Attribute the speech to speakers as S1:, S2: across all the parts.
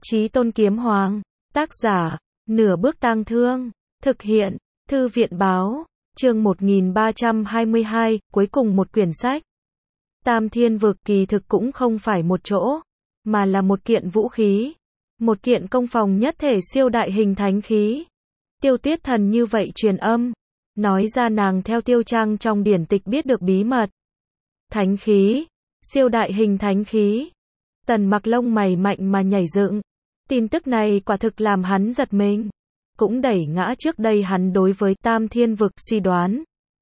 S1: Chí Tôn Kiếm Hoàng, tác giả, Nửa Bước Tang Thương, thực hiện, Thư viện báo, chương 1322, cuối cùng một quyển sách. Tam Thiên Vực kỳ thực cũng không phải một chỗ, mà là một kiện vũ khí, một kiện công phòng nhất thể siêu đại hình thánh khí. Tiêu Tuyết Thần như vậy truyền âm, nói ra nàng theo Tiêu Trang trong điển tịch biết được bí mật. Thánh khí, siêu đại hình thánh khí. Tần Mặc lông mày mạnh mà nhảy dựng. Tin tức này quả thực làm hắn giật mình, cũng đẩy ngã trước đây hắn đối với Tam Thiên Vực suy đoán.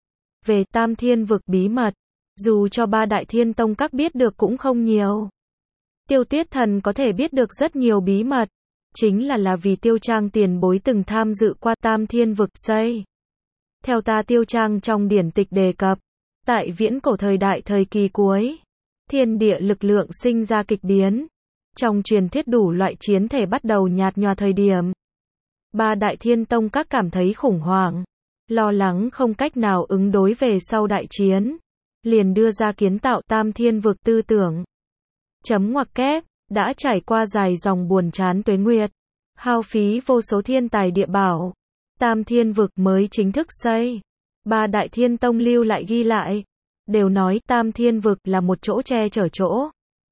S1: Về Tam Thiên Vực bí mật, dù cho ba đại thiên tông các biết được cũng không nhiều. Tiêu Tuyết Thần có thể biết được rất nhiều bí mật, chính là vì Tiêu Trang tiền bối từng tham dự qua Tam Thiên Vực xây. Theo ta Tiêu Trang trong điển tịch đề cập, tại viễn cổ thời đại thời kỳ cuối, thiên địa lực lượng sinh ra kịch biến. Trong truyền thuyết đủ loại chiến thể bắt đầu nhạt nhòa thời điểm. Ba đại thiên tông các cảm thấy khủng hoảng, lo lắng không cách nào ứng đối về sau đại chiến, liền đưa ra kiến tạo Tam Thiên Vực tư tưởng. Chấm ngoặc kép, đã trải qua dài dòng buồn chán tuế nguyệt, hao phí vô số thiên tài địa bảo, Tam Thiên Vực mới chính thức xây. Ba đại thiên tông lưu lại ghi lại, đều nói Tam Thiên Vực là một chỗ che chở chỗ.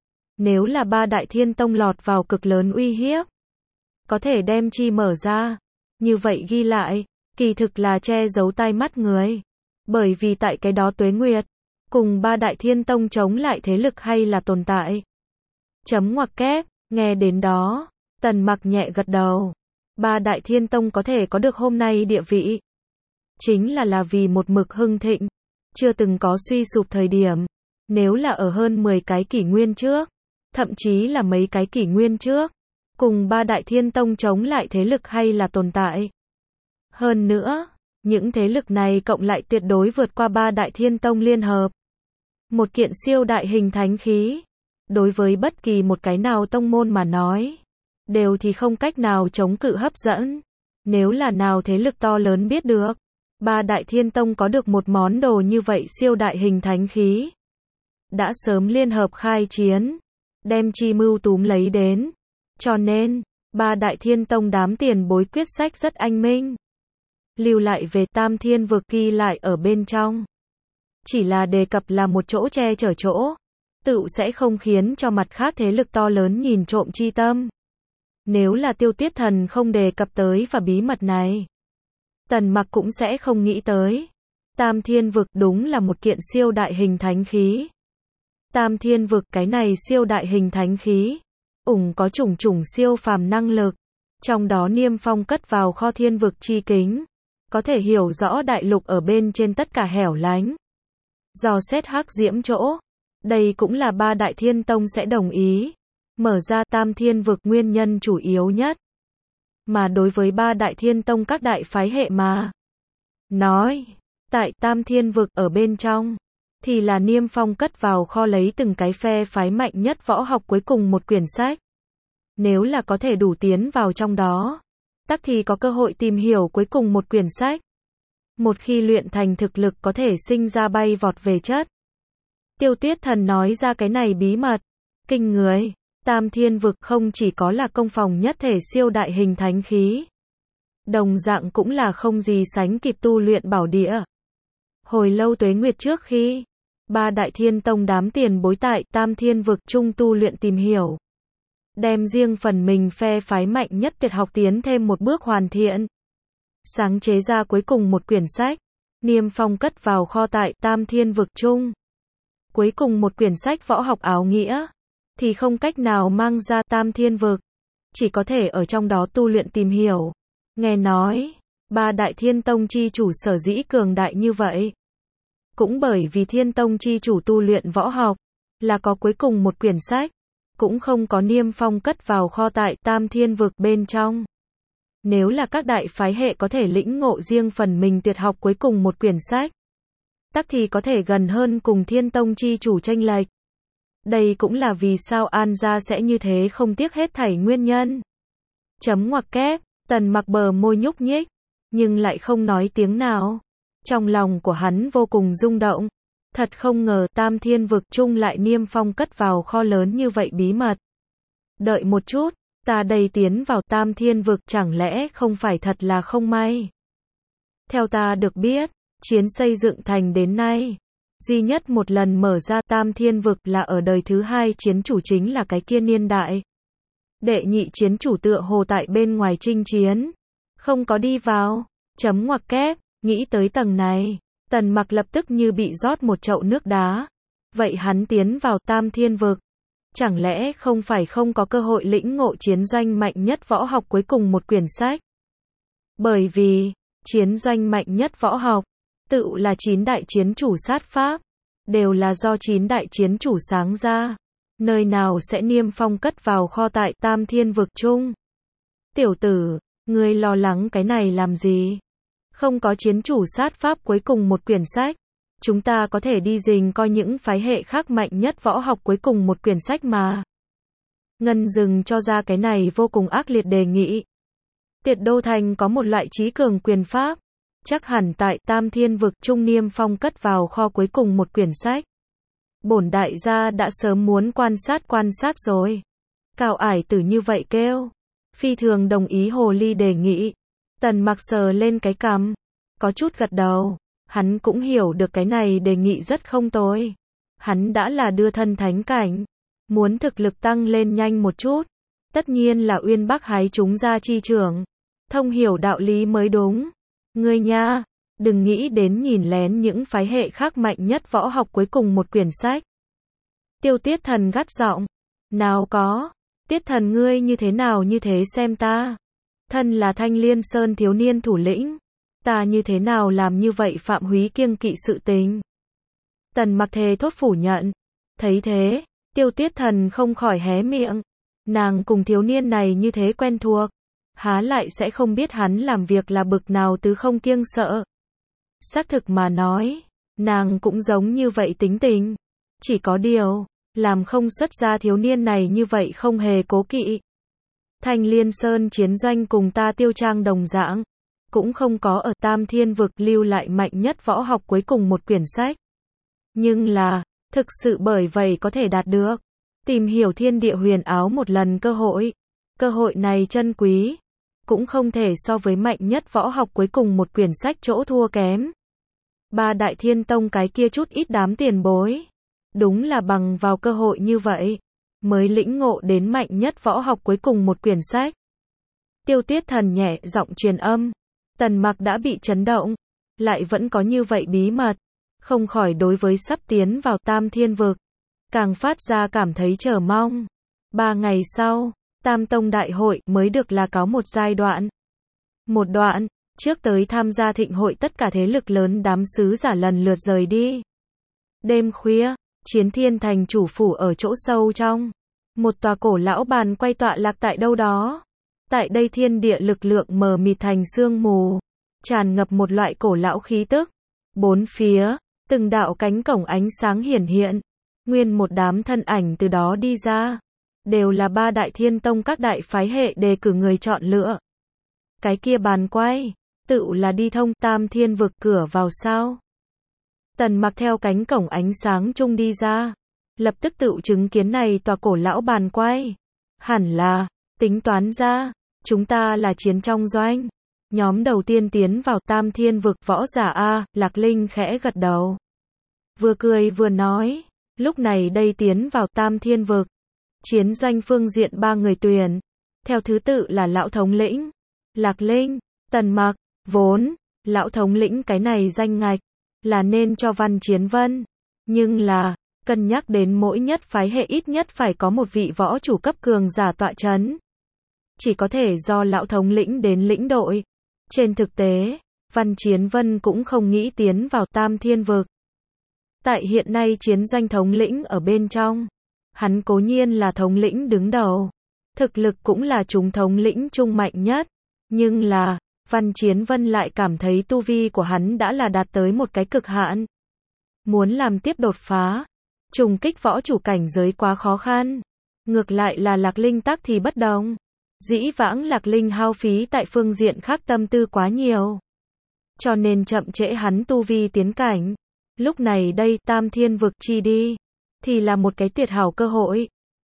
S1: Nếu là ba đại thiên tông lọt vào cực lớn uy hiếp, có thể đem chi mở ra. Như vậy ghi lại, kỳ thực là che giấu tai mắt người. Bởi vì tại cái đó tuế nguyệt, cùng ba đại thiên tông chống lại thế lực hay là tồn tại. Chấm ngoặc kép, nghe đến đó, Tần Mặc nhẹ gật đầu. Ba đại thiên tông có thể có được hôm nay địa vị, chính là vì một mực hưng thịnh, chưa từng có suy sụp thời điểm. Nếu là ở hơn 10 cái kỷ nguyên trước, thậm chí là mấy cái kỷ nguyên trước, cùng ba đại thiên tông chống lại thế lực hay là tồn tại. Hơn nữa, những thế lực này cộng lại tuyệt đối vượt qua ba đại thiên tông liên hợp. Một kiện siêu đại hình thánh khí, đối với bất kỳ một cái nào tông môn mà nói, đều thì không cách nào chống cự hấp dẫn. Nếu là nào thế lực to lớn biết được, ba đại thiên tông có được một món đồ như vậy siêu đại hình thánh khí, đã sớm liên hợp khai chiến, đem chi mưu túm lấy đến. Cho nên, ba đại thiên tông đám tiền bối quyết sách rất anh minh. Lưu lại về Tam Thiên Vực ghi lại ở bên trong. Chỉ là đề cập là một chỗ che chở chỗ, tự sẽ không khiến cho mặt khác thế lực to lớn nhìn trộm chi tâm. Nếu là Tiêu Tuyết Thần không đề cập tới và bí mật này, Tần Mặc cũng sẽ không nghĩ tới. Tam Thiên Vực đúng là một kiện siêu đại hình thánh khí. Tam Thiên Vực cái này siêu đại hình thánh khí, có chủng chủng siêu phàm năng lực, trong đó Niêm Phong cất vào kho thiên vực chi kính, có thể hiểu rõ đại lục ở bên trên tất cả hẻo lánh. Dò xét hắc diễm chỗ, đây cũng là ba đại thiên tông sẽ đồng ý mở ra Tam Thiên Vực nguyên nhân chủ yếu nhất. Mà đối với ba đại thiên tông các đại phái hệ mà nói, tại Tam Thiên Vực ở bên trong, thì là Niêm Phong cất vào kho lấy từng cái phe phái mạnh nhất võ học cuối cùng một quyển sách. Nếu là có thể đủ tiến vào trong đó, tắc thì có cơ hội tìm hiểu cuối cùng một quyển sách. Một khi luyện thành thực lực có thể sinh ra bay vọt về chất. Tiêu Tuyết Thần nói ra cái này bí mật, kinh người. Tam Thiên Vực không chỉ có là công phòng nhất thể siêu đại hình thánh khí, đồng dạng cũng là không gì sánh kịp tu luyện bảo địa. Hồi lâu tuế nguyệt trước khi ba đại thiên tông đám tiền bối tại Tam Thiên Vực chung tu luyện tìm hiểu, đem riêng phần mình phe phái mạnh nhất tuyệt học tiến thêm một bước hoàn thiện, sáng chế ra cuối cùng một quyển sách, Niêm Phong cất vào kho tại Tam Thiên Vực chung. Cuối cùng một quyển sách võ học áo nghĩa, thì không cách nào mang ra Tam Thiên Vực, chỉ có thể ở trong đó tu luyện tìm hiểu. Nghe nói, ba đại thiên tông chi chủ sở dĩ cường đại như vậy, cũng bởi vì thiên tông chi chủ tu luyện võ học, là có cuối cùng một quyển sách, cũng không có Niêm Phong cất vào kho tại Tam Thiên Vực bên trong. Nếu là các đại phái hệ có thể lĩnh ngộ riêng phần mình tuyệt học cuối cùng một quyển sách, tắc thì có thể gần hơn cùng thiên tông chi chủ tranh lệch. Đây cũng là vì sao An gia sẽ như thế không tiếc hết thảy nguyên nhân. Chấm ngoặc kép, Tần Mặc bờ môi nhúc nhích, nhưng lại không nói tiếng nào. Trong lòng của hắn vô cùng rung động. Thật không ngờ Tam Thiên Vực chung lại Niêm Phong cất vào kho lớn như vậy bí mật. Đợi một chút, Ta đây tiến vào Tam Thiên Vực chẳng lẽ không phải thật là không may. Theo ta được biết, chiến xây dựng thành đến nay, duy nhất một lần mở ra Tam Thiên Vực là ở đời thứ hai chiến chủ chính là cái kia niên đại. Đệ nhị chiến chủ tựa hồ tại bên ngoài chinh chiến, không có đi vào, chấm ngoặc kép, nghĩ tới tầng này, Tần Mặc lập tức như bị rót một chậu nước đá. Vậy hắn tiến vào Tam Thiên Vực, chẳng lẽ không phải không có cơ hội lĩnh ngộ chiến doanh mạnh nhất võ học cuối cùng một quyển sách? Bởi vì, chiến doanh mạnh nhất võ học, tự là 9 đại chiến chủ sát pháp, đều là do 9 đại chiến chủ sáng ra. Nơi nào sẽ niêm phong cất vào kho tại Tam Thiên Vực chung? Tiểu tử, ngươi lo lắng cái này làm gì? Không có chiến chủ sát pháp cuối cùng một quyển sách, chúng ta có thể đi rình coi những phái hệ khác mạnh nhất võ học cuối cùng một quyển sách mà. Ngân Dừng cho ra cái này vô cùng ác liệt đề nghị. Tiệt Đô Thành có một loại trí cường quyền pháp, chắc hẳn tại Tam Thiên Vực trung niêm phong cất vào kho cuối cùng một quyển sách. Bổn đại gia đã sớm muốn quan sát rồi. Cao Ải Tử như vậy kêu. Phi thường đồng ý hồ ly đề nghị. Tần Mặc sờ lên cái cằm, có chút gật đầu. Hắn cũng hiểu được cái này đề nghị rất không tồi. Hắn đã là đưa thân thánh cảnh, muốn thực lực tăng lên nhanh một chút, tất nhiên là Uyên Bắc hái chúng ra chi trưởng, thông hiểu đạo lý mới đúng. Ngươi nha, đừng nghĩ đến nhìn lén những phái hệ khác mạnh nhất võ học cuối cùng một quyển sách. Tiêu Tiết Thần gắt giọng, nào có, Tiết Thần ngươi như thế nào như thế xem ta. Thân là Thanh Liên Sơn thiếu niên thủ lĩnh, ta như thế nào làm như vậy phạm húy kiêng kỵ sự tình. Tần Mặc thề thốt phủ nhận. Thấy thế, Tiêu Tiết Thần không khỏi hé miệng. Nàng cùng thiếu niên này như thế quen thuộc, há lại sẽ không biết hắn làm việc là bực nào tứ không kiêng sợ. Xác thực mà nói, nàng cũng giống như vậy tính tình. Chỉ có điều, làm không xuất ra thiếu niên này như vậy không hề cố kỵ. Thanh Liên Sơn chiến doanh cùng ta Tiêu Trang đồng dạng, cũng không có ở Tam Thiên Vực lưu lại mạnh nhất võ học cuối cùng một quyển sách. Nhưng là, thực sự bởi vậy có thể đạt được tìm hiểu thiên địa huyền áo một lần cơ hội. Cơ hội này chân quý, cũng không thể so với mạnh nhất võ học cuối cùng một quyển sách chỗ thua kém. Ba Đại Thiên Tông cái kia chút ít đám tiền bối, đúng là bằng vào cơ hội như vậy, mới lĩnh ngộ đến mạnh nhất võ học cuối cùng một quyển sách. Tiêu Tiết Thần nhẹ giọng truyền âm. Tần Mặc đã bị chấn động, lại vẫn có như vậy bí mật, không khỏi đối với sắp tiến vào Tam Thiên Vực, càng phát ra cảm thấy chờ mong. 3 ngày sau, Tam Tông Đại hội mới được là có một giai đoạn. Một đoạn, trước tới tham gia thịnh hội tất cả thế lực lớn đám sứ giả lần lượt rời đi. Đêm khuya, Chiến Thiên Thành chủ phủ ở chỗ sâu trong. Một tòa cổ lão bàn quay tọa lạc tại đâu đó. Tại đây thiên địa lực lượng mờ mịt thành sương mù, tràn ngập một loại cổ lão khí tức. Bốn phía, từng đạo cánh cổng ánh sáng hiển hiện, nguyên một đám thân ảnh từ đó đi ra, đều là 3 Đại Thiên Tông các đại phái hệ đề cử người chọn lựa. Cái kia bàn quay, tự là đi thông Tam Thiên Vực cửa vào sao? Tần Mặc theo cánh cổng ánh sáng chung đi ra, lập tức tự chứng kiến này tòa cổ lão bàn quay. Hẳn là, tính toán ra, chúng ta là chiến trong doanh. Nhóm đầu tiên tiến vào Tam Thiên Vực võ giả A, Lạc Linh khẽ gật đầu. Vừa cười vừa nói, lúc này đây tiến vào Tam Thiên Vực. Chiến doanh phương diện 3 người tuyển. Theo thứ tự là Lão Thống lĩnh, Lạc Linh, Tần Mặc, vốn, Lão Thống lĩnh cái này danh ngạch, là nên cho Văn Chiến Vân. Nhưng là, cân nhắc đến mỗi nhất phái hệ ít nhất phải có một vị võ chủ cấp cường giả tọa chấn. Chỉ có thể do Lão Thống lĩnh đến lĩnh đội. Trên thực tế, Văn Chiến Vân cũng không nghĩ tiến vào Tam Thiên Vực. Tại hiện nay chiến doanh thống lĩnh ở bên trong, hắn cố nhiên là thống lĩnh đứng đầu, thực lực cũng là chúng thống lĩnh trung mạnh nhất, nhưng là, Văn Chiến Vân lại cảm thấy tu vi của hắn đã là đạt tới một cái cực hạn. Muốn làm tiếp đột phá, trùng kích võ chủ cảnh giới quá khó khăn. Ngược lại là Lạc Linh tắc thì bất đồng. Dĩ vãng Lạc Linh hao phí tại phương diện khác tâm tư quá nhiều, cho nên chậm trễ hắn tu vi tiến cảnh. Lúc này đây Tam Thiên Vực chi đi, thì là một cái tuyệt hảo cơ hội.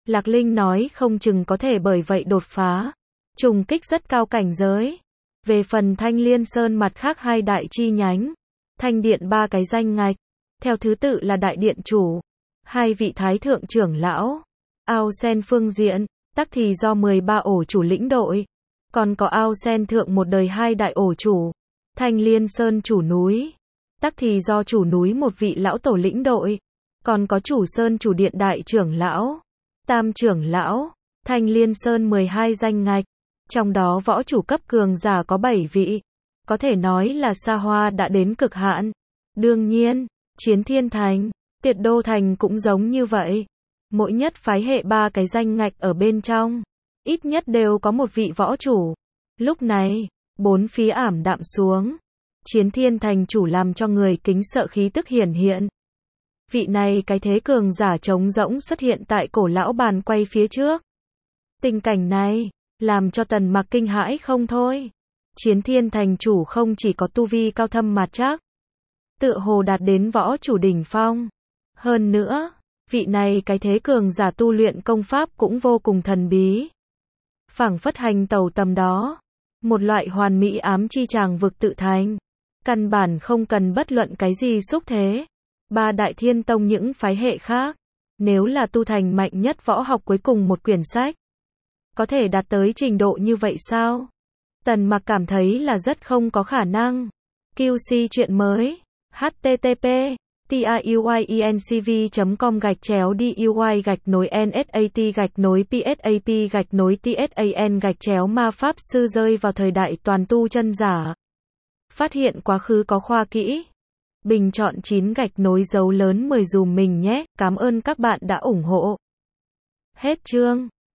S1: Lạc Linh nói không chừng có thể bởi vậy đột phá, trùng kích rất cao cảnh giới. Về phần Thanh Liên Sơn mặt khác hai đại chi nhánh, Thanh Điện ba cái danh ngạch, theo thứ tự là đại điện chủ, hai vị thái thượng trưởng lão, Ao Sen phương diện, tắc thì do 13 ổ chủ lĩnh đội, còn có Ao Sen thượng một đời hai đại ổ chủ, Thanh Liên Sơn chủ núi, tắc thì do chủ núi một vị lão tổ lĩnh đội, còn có chủ sơn chủ điện đại trưởng lão, tam trưởng lão, Thanh Liên Sơn 12 danh ngạch, trong đó võ chủ cấp cường giả có 7 vị, có thể nói là xa hoa đã đến cực hạn. Đương nhiên, Chiến Thiên Thành, Tiệt Đô Thành cũng giống như vậy. Mỗi nhất phái hệ 3 cái danh ngạch ở bên trong, ít nhất đều có một vị võ chủ. Lúc này, bốn phía ảm đạm xuống. Chiến Thiên Thành chủ làm cho người kính sợ khí tức hiển hiện. Vị này cái thế cường giả trống rỗng xuất hiện tại cổ lão bàn quay phía trước. Tình cảnh này, làm cho Tần Mặc kinh hãi không thôi. Chiến Thiên Thành chủ không chỉ có tu vi cao thâm mạt trắc, tựa hồ đạt đến võ chủ đỉnh phong. Hơn nữa, vị này cái thế cường giả tu luyện công pháp cũng vô cùng thần bí. Phảng phất hành tẩu tầm đó, một loại hoàn mỹ ám chi tràng vực tự thành, căn bản không cần bất luận cái gì xúc thế. Ba đại thiên tông những phái hệ khác, nếu là tu thành mạnh nhất võ học cuối cùng một quyển sách, có thể đạt tới trình độ như vậy sao? Tần Mặc cảm thấy là rất không có khả năng. QC chuyện mới. http tayuyencv.com/duy-nsat-psap-tsan ma pháp sư rơi vào thời đại toàn tu chân giả. Phát hiện quá khứ có khoa kỹ. Bình chọn 9 dấu lớn 10 dùm mình nhé. Cảm ơn các bạn đã ủng hộ. Hết chương.